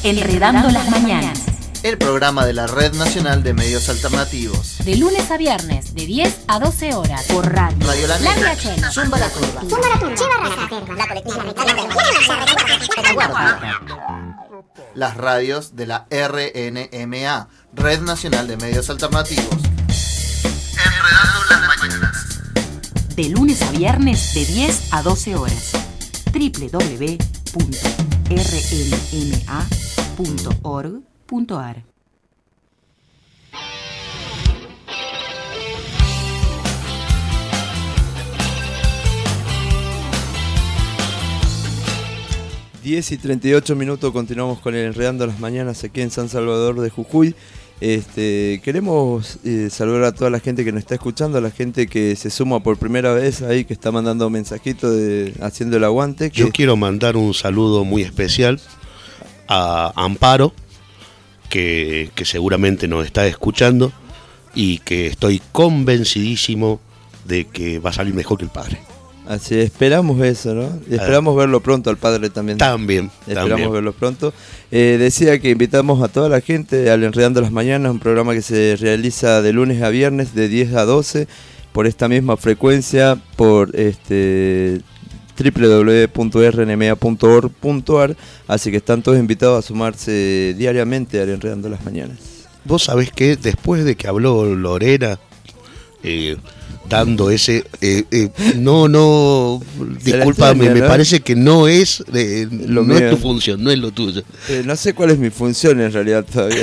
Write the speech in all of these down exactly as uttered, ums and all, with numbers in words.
Enredando las Mañanas. El programa de la Red Nacional de Medios Alternativos. De lunes a viernes, de diez a doce horas. Por radio. Radio La Negra. Zumba la Curva. Zumba la Curva. La colectiva. Las radios de la R N M A, Red Nacional de Medios Alternativos. Enredando las Mañanas. De lunes a viernes, de diez a doce horas. doble u doble u doble u punto r n m a punto org punto a r. diez y treinta y ocho minutos, continuamos con el Enredando las Mañanas aquí en San Salvador de Jujuy. Este, queremos eh, saludar a toda la gente que nos está escuchando, a la gente que se suma por primera vez ahí, que está mandando mensajitos de, haciendo el aguante. Que... Yo quiero mandar un saludo muy especial a Amparo, que, que seguramente nos está escuchando y que estoy convencidísimo de que va a salir mejor que el padre. Así, esperamos eso, ¿no? Y esperamos ah, verlo pronto al padre también. También, Esperamos también. verlo pronto. Eh, decía que invitamos a toda la gente al Enredando las Mañanas, un programa que se realiza de lunes a viernes, de diez a doce, por esta misma frecuencia, por este doble u doble u doble u punto r n m a punto org punto a r, así que están todos invitados a sumarse diariamente al Enredando las Mañanas. Vos sabés que después de que habló Lorena, eh, dando ese eh, eh, no no discúlpame, extraña, me ¿no? parece que no es eh, lo no mío. Es tu función, no es lo tuyo. Eh, no sé cuál es mi función en realidad todavía.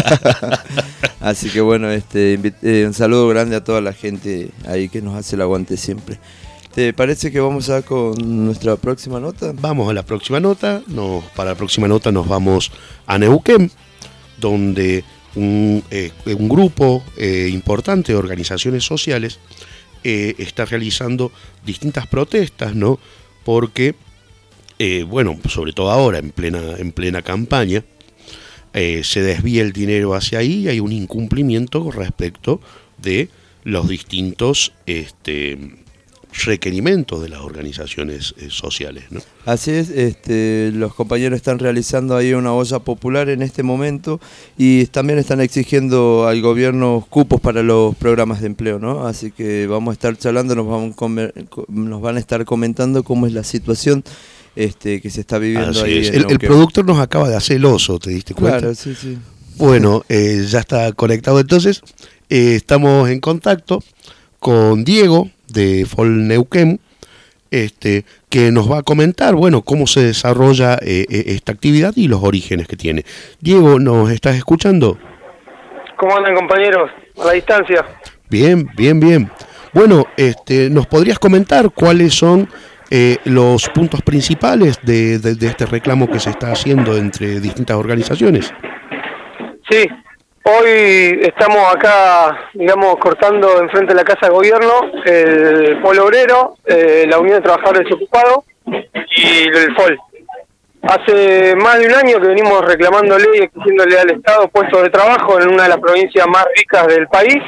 Así que bueno, este eh, un saludo grande a toda la gente ahí que nos hace el aguante siempre. ¿Te parece que vamos a con nuestra próxima nota? Vamos a la próxima nota. Nos, para la próxima nota nos vamos a Neuquén, donde un, eh, un grupo eh, importante de organizaciones sociales eh, está realizando distintas protestas, ¿no? Porque, eh, bueno, sobre todo ahora, en plena, en plena campaña, eh, se desvía el dinero hacia ahí y hay un incumplimiento respecto de los distintos este, requerimientos de las organizaciones eh, sociales, ¿no? Así es, este, los compañeros están realizando ahí una olla popular en este momento y también están exigiendo al gobierno cupos para los programas de empleo, ¿no? Así que vamos a estar charlando, nos, vamos a comer, nos van a estar comentando cómo es la situación este, que se está viviendo Así ahí. Es. En el, el productor nos acaba de hacer el oso, ¿te diste cuenta? Claro, sí, sí. Bueno, eh, ya está conectado entonces, eh, estamos en contacto con Diego de Fol Neuquén, este, que nos va a comentar, bueno, cómo se desarrolla eh, esta actividad y los orígenes que tiene. Diego, ¿nos estás escuchando? ¿Cómo andan, compañeros? A la distancia. Bien, bien, bien. Bueno, este, ¿nos podrías comentar cuáles son eh, los puntos principales de, de, de este reclamo que se está haciendo entre distintas organizaciones? Sí. Hoy estamos acá, digamos, cortando enfrente de la Casa de Gobierno el Polo Obrero, eh, la Unión de Trabajadores Desocupados y el F O L. Hace más de un año que venimos reclamándole y exigiéndole al Estado puestos de trabajo en una de las provincias más ricas del país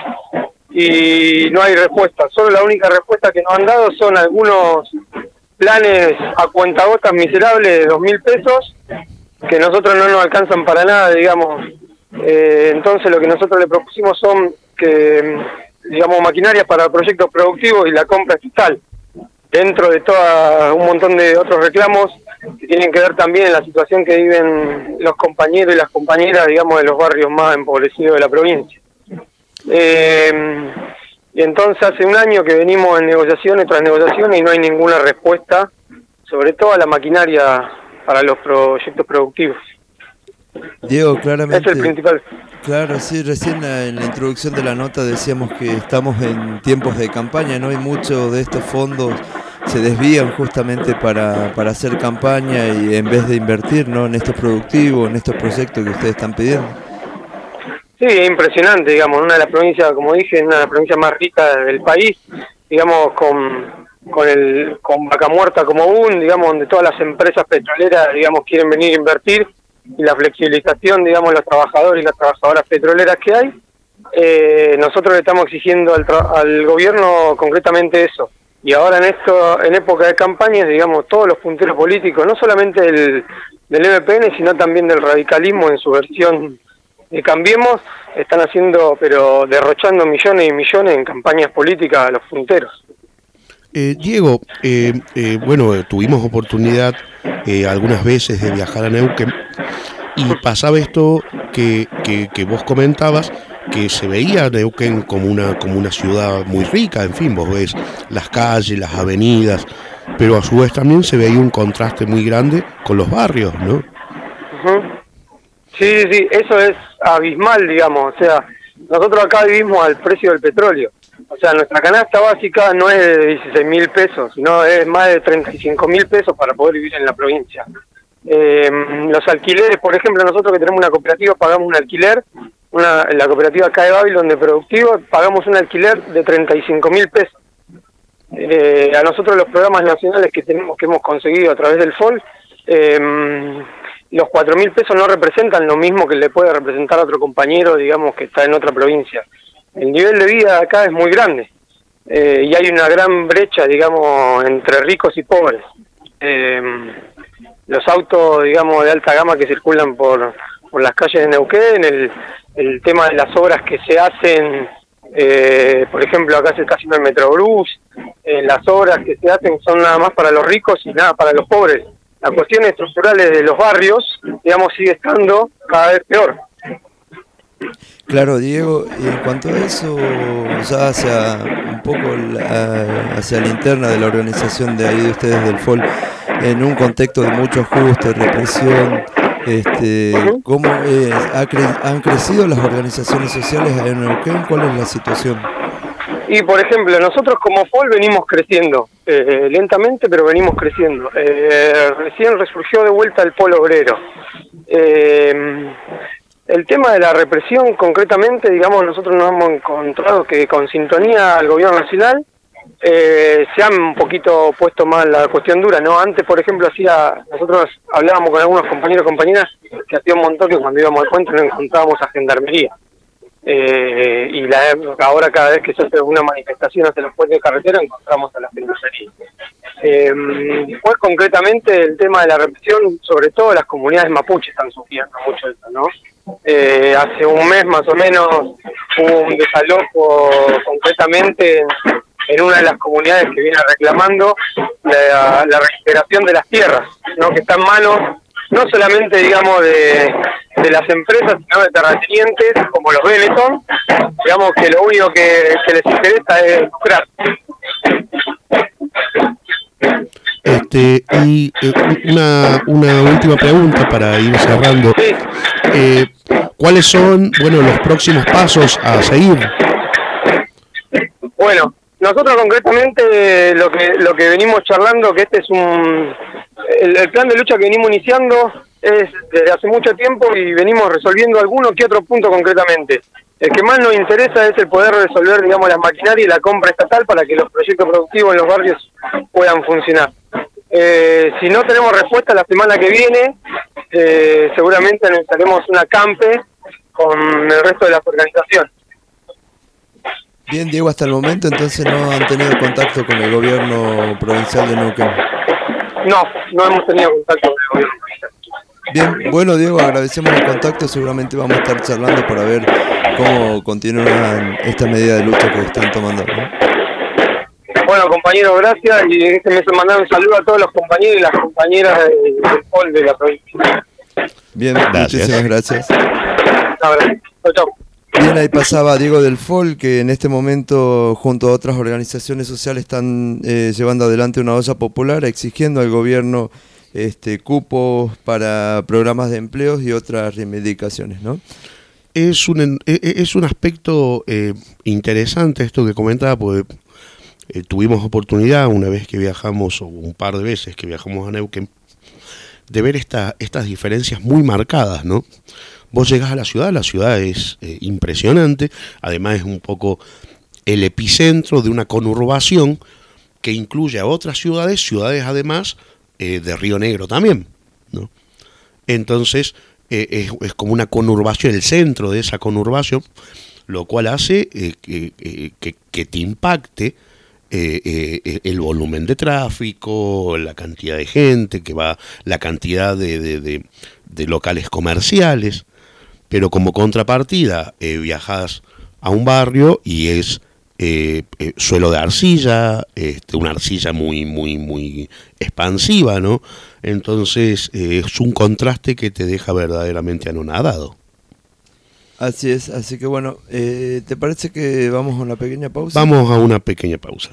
y no hay respuesta. Solo la única respuesta que nos han dado son algunos planes a cuentagotas miserables de dos mil pesos que nosotros no nos alcanzan para nada, digamos. Eh, entonces lo que nosotros le propusimos son que, digamos, maquinarias para proyectos productivos y la compra estatal, dentro de todo un montón de otros reclamos que tienen que ver también en la situación que viven los compañeros y las compañeras, digamos, de los barrios más empobrecidos de la provincia. Eh, y entonces hace un año que venimos en negociaciones tras negociaciones y no hay ninguna respuesta, sobre todo a la maquinaria para los proyectos productivos. Diego, claramente. Es el principal. Claro, sí, recién en la introducción de la nota decíamos que estamos en tiempos de campaña, ¿no? Y muchos de estos fondos se desvían justamente para, para hacer campaña y en vez de invertir, ¿no? En estos productivos, en estos proyectos que ustedes están pidiendo. Sí, es impresionante, digamos, una de las provincias, como dije, una de las provincias más ricas del país, digamos, con con el con Vaca Muerta como un, digamos, donde todas las empresas petroleras, digamos, quieren venir a invertir, y la flexibilización, digamos, los trabajadores y las trabajadoras petroleras que hay. Eh, nosotros le estamos exigiendo al, tra- al gobierno concretamente eso, y ahora en esto, en época de campañas, digamos, todos los punteros políticos, no solamente del, del M P N, sino también del radicalismo en su versión de Cambiemos, están haciendo, pero derrochando millones y millones en campañas políticas a los punteros. Eh, Diego, eh, eh, bueno, eh, tuvimos oportunidad eh, algunas veces de viajar a Neuquén y pasaba esto que, que, que vos comentabas, que se veía Neuquén como una, como una ciudad muy rica, en fin, vos ves las calles, las avenidas, pero a su vez también se veía un contraste muy grande con los barrios, ¿no? Uh-huh. Sí, sí, eso es abismal, digamos, o sea, nosotros acá vivimos al precio del petróleo. O sea, nuestra canasta básica no es de dieciséis mil pesos, sino es más de treinta y cinco mil pesos para poder vivir en la provincia. Eh, los alquileres, por ejemplo, nosotros que tenemos una cooperativa pagamos un alquiler, una, en la cooperativa acá de Babilón de Productivo, pagamos un alquiler de treinta y cinco mil pesos. Eh, a nosotros los programas nacionales que tenemos, que hemos conseguido a través del F O L, eh, los cuatro mil pesos no representan lo mismo que le puede representar a otro compañero, digamos, que está en otra provincia. El nivel de vida acá es muy grande eh, y hay una gran brecha, digamos, entre ricos y pobres. Eh, los autos, digamos, de alta gama que circulan por, por las calles de Neuquén, el, el tema de las obras que se hacen, eh, por ejemplo, acá se está haciendo el Metrobús, eh, las obras que se hacen son nada más para los ricos y nada para los pobres. Las cuestiones estructurales de los barrios, digamos, sigue estando cada vez peor. Claro, Diego, y en cuanto a eso, ya hacia un poco la, hacia la interna de la organización de ahí de ustedes del F O L, en un contexto de mucho ajuste, represión, este, ¿cómo eh, ha cre- han crecido las organizaciones sociales en Neuquén? ¿Cuál es la situación? Y por ejemplo, nosotros como F O L venimos creciendo, eh, lentamente, pero venimos creciendo. Eh, recién resurgió de vuelta el polo obrero. Eh, El tema de la represión, concretamente, digamos, nosotros nos hemos encontrado que con sintonía al gobierno nacional eh, se han un poquito puesto más la cuestión dura, ¿no? Antes, por ejemplo, hacía nosotros hablábamos con algunos compañeros y compañeras que hacía un montón que cuando íbamos al puente nos encontrábamos a gendarmería. Eh, y la, ahora cada vez que se hace una manifestación hacia los puentes de carretera encontramos a la gendarmería. Eh, después, concretamente, el tema de la represión, sobre todo las comunidades mapuches están sufriendo mucho eso, ¿no? Eh, hace un mes más o menos hubo un desalojo concretamente en, en una de las comunidades que viene reclamando la, la recuperación de las tierras, ¿no? Que está en manos no solamente, digamos, de, de las empresas, sino de terratenientes como los Benetton, digamos que lo único que, que les interesa es lucrar. Este, y eh, una, una última pregunta para ir cerrando. Sí. Eh, ¿Cuáles son, bueno, los próximos pasos a seguir? Bueno, nosotros concretamente lo que lo que venimos charlando, que este es un el, el plan de lucha que venimos iniciando es desde hace mucho tiempo y venimos resolviendo alguno que otro punto concretamente. El que más nos interesa es el poder resolver, digamos, la maquinaria y la compra estatal para que los proyectos productivos en los barrios puedan funcionar. Eh, si no tenemos respuesta la semana que viene, eh, seguramente necesitaremos una campe con el resto de las organizaciones. Bien, Diego, hasta el momento entonces no han tenido contacto con el gobierno provincial de Neuquén. No, no hemos tenido contacto con el gobierno provincial. Bien, bueno, Diego, agradecemos el contacto, seguramente vamos a estar charlando para ver cómo continúan esta medida de lucha que están tomando, ¿no? Bueno, compañeros, gracias, y déjenme mandar un saludo a todos los compañeros y las compañeras del de F O L de la provincia. Bien, Gracias. muchísimas gracias. Chao, chao. Bien, ahí pasaba Diego del F O L, que en este momento junto a otras organizaciones sociales están eh, llevando adelante una olla popular exigiendo al gobierno este cupos para programas de empleos y otras reivindicaciones, ¿no? Es un, es un aspecto eh, interesante esto que comentaba, porque eh, tuvimos oportunidad una vez que viajamos, o un par de veces que viajamos a Neuquén, de ver esta, estas diferencias muy marcadas, ¿no? Vos llegás a la ciudad, la ciudad es eh, impresionante, además es un poco el epicentro de una conurbación que incluye a otras ciudades, ciudades además eh, de Río Negro también, ¿no? Entonces eh, es, es como una conurbación, el centro de esa conurbación, lo cual hace eh, que, que, que te impacte eh, eh, el volumen de tráfico, la cantidad de gente que va, la cantidad de, de, de, de locales comerciales, pero como contrapartida eh, viajas a un barrio y es eh, eh, suelo de arcilla, este, una arcilla muy, muy, muy expansiva, ¿no? Entonces eh, es un contraste que te deja verdaderamente anonadado. Así es, así que bueno, eh, ¿te parece que vamos a una pequeña pausa? Vamos a una pequeña pausa.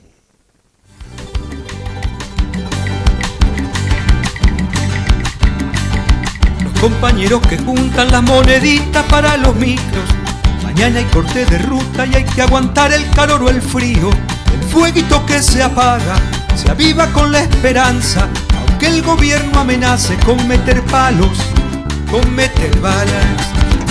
Los compañeros que juntan las moneditas para los micros. Mañana hay corte de ruta y hay que aguantar el calor o el frío. El fueguito que se apaga, se aviva con la esperanza, aunque el gobierno amenace con meter palos, con meter balas.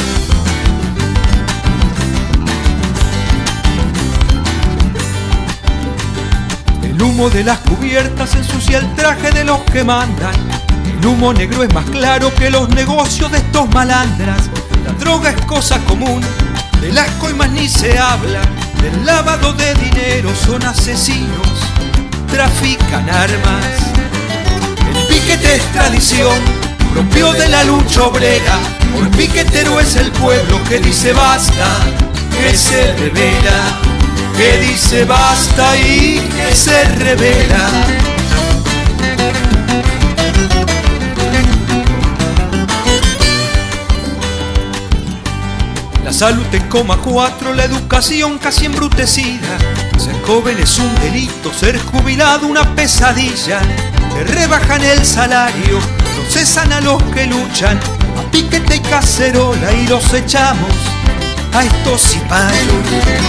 El humo de las cubiertas ensucia el traje de los que mandan. El humo negro es más claro que los negocios de estos malandras. La droga es cosa común, del asco y más ni se habla. Del lavado de dinero son asesinos, trafican armas. El piquete es tradición, propio de la lucha obrera. Por piquetero es el pueblo que dice basta, que se revela. Que dice basta y que se revela. La salud en coma cuatro, la educación casi embrutecida. Ser joven es un delito, ser jubilado una pesadilla. Le rebajan el salario, procesan a los que luchan. A piquete y cacerola y los echamos a estos cipayos.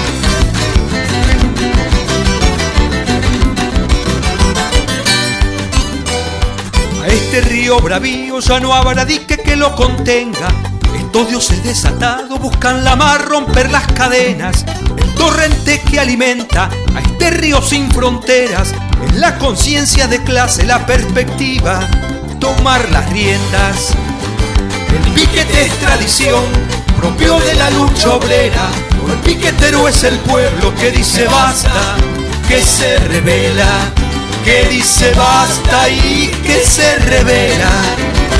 A este río bravío ya no habrá dique que lo contenga. Estos dioses desatados buscan la mar, romper las cadenas. El torrente que alimenta a este río sin fronteras. Es la conciencia de clase, la perspectiva, tomar las riendas. El piquete es tradición, propio de la lucha obrera. El piquetero es el pueblo que dice basta, que se revela. Que dice basta y que se revela.